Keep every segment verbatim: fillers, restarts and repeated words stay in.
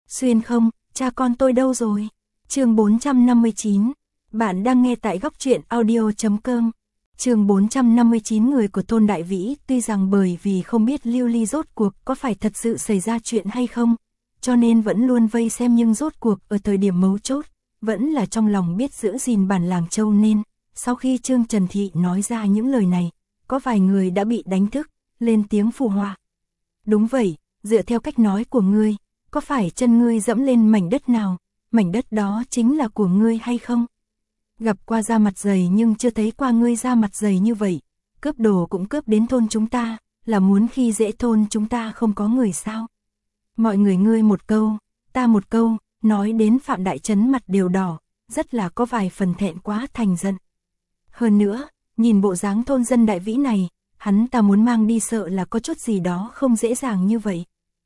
Xuyên không, cha con tôi đâu rồi? Chương bốn trăm năm mươi chín. Bạn đang nghe tại góc truyện audio chấm com. Chương bốn trăm năm mươi chín. Người của Tôn Đại Vĩ tuy rằng bởi vì không biết Lưu Ly rốt cuộc có phải thật sự xảy ra chuyện hay không, cho nên vẫn luôn vây xem, nhưng rốt cuộc ở thời điểm mấu chốt, vẫn là trong lòng biết giữ gìn bản làng Châu, nên sau khi Trương Trần Thị nói ra những lời này, có vài người đã bị đánh thức, lên tiếng phụ họa. Đúng vậy, dựa theo cách nói của ngươi, có phải chân ngươi dẫm lên mảnh đất nào, mảnh đất đó chính là của ngươi hay không? Gặp qua da mặt dày nhưng chưa thấy qua ngươi da mặt dày như vậy, cướp đồ cũng cướp đến thôn chúng ta, là muốn khi dễ thôn chúng ta không có người sao? Mọi người ngươi một câu, ta một câu, nói đến Phạm Đại Trấn mặt đều đỏ, rất là có vài phần thẹn quá thành giận. Hơn nữa, nhìn bộ dáng thôn dân Đại Vĩ này, hắn ta muốn mang đi sợ là có chút gì đó không dễ dàng như vậy.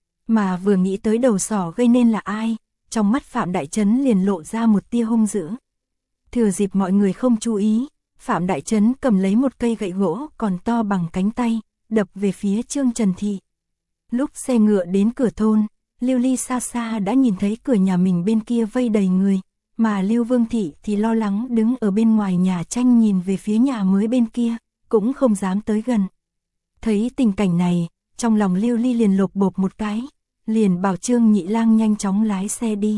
Mà vừa nghĩ tới đầu sỏ gây nên là ai, trong mắt Phạm Đại Trấn liền lộ ra một tia hung dữ. Thừa dịp mọi người không chú ý, Phạm Đại Trấn cầm lấy một cây gậy gỗ còn to bằng cánh tay, đập về phía Trương Trần Thị. Lúc xe ngựa đến cửa thôn, Lưu Ly xa xa đã nhìn thấy cửa nhà mình bên kia vây đầy người, mà Lưu Vương Thị thì lo lắng đứng ở bên ngoài nhà tranh nhìn về phía nhà mới bên kia, cũng không dám tới gần. Thấy tình cảnh này, trong lòng Lưu Ly liền lột bột một cái, liền bảo Trương Nhị Lang nhanh chóng lái xe đi.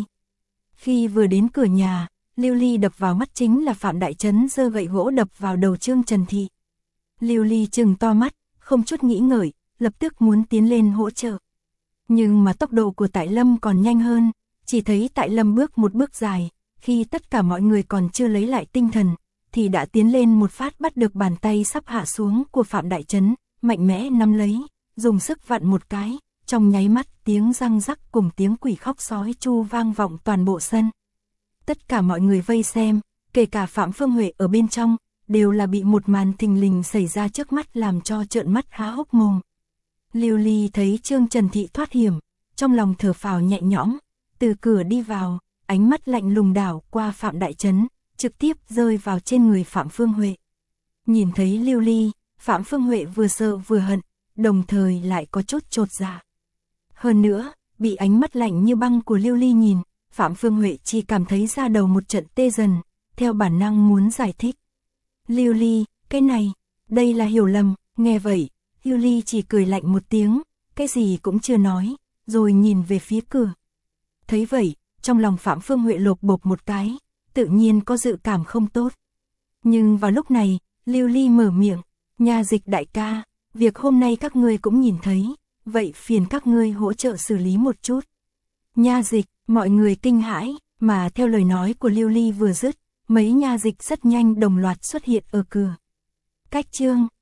Khi vừa đến cửa nhà, Lưu Ly đập vào mắt chính là Phạm Đại Trấn giơ gậy gỗ đập vào đầu Trương Trần Thị. Lưu Ly trừng to mắt, không chút nghĩ ngợi, lập tức muốn tiến lên hỗ trợ. Nhưng mà tốc độ của Tại Lâm còn nhanh hơn, chỉ thấy Tại Lâm bước một bước dài, khi tất cả mọi người còn chưa lấy lại tinh thần, thì đã tiến lên một phát bắt được bàn tay sắp hạ xuống của Phạm Đại Trấn, mạnh mẽ nắm lấy, dùng sức vặn một cái, trong nháy mắt tiếng răng rắc cùng tiếng quỷ khóc sói chu vang vọng toàn bộ sân. Tất cả mọi người vây xem, kể cả Phạm Phương Huệ ở bên trong, đều là bị một màn thình lình xảy ra trước mắt làm cho trợn mắt há hốc mồm. Lưu Ly thấy Trương Trần Thị thoát hiểm, trong lòng thở phào nhẹ nhõm, từ cửa đi vào, ánh mắt lạnh lùng đảo qua Phạm Đại Trấn, trực tiếp rơi vào trên người Phạm Phương Huệ. Nhìn thấy Lưu Ly, Phạm Phương Huệ vừa sợ vừa hận, đồng thời lại có chút chột dạ. Hơn nữa, bị ánh mắt lạnh như băng của Lưu Ly nhìn, Phạm Phương Huệ chỉ cảm thấy da đầu một trận tê dần, theo bản năng muốn giải thích. Lưu Ly, cái này, đây là hiểu lầm, nghe vậy, Lưu Ly chỉ cười lạnh một tiếng, cái gì cũng chưa nói, rồi nhìn về phía cửa. Thấy vậy, trong lòng Phạm Phương Huệ lột bột một cái, tự nhiên có dự cảm không tốt. Nhưng vào lúc này, Lưu Ly mở miệng, Nha Dịch đại ca, việc hôm nay các ngươi cũng nhìn thấy, vậy phiền các ngươi hỗ trợ xử lý một chút. Nha Dịch, mọi người kinh hãi, mà theo lời nói của Lưu Ly vừa dứt, mấy nha dịch rất nhanh đồng loạt xuất hiện ở cửa. Cách Trương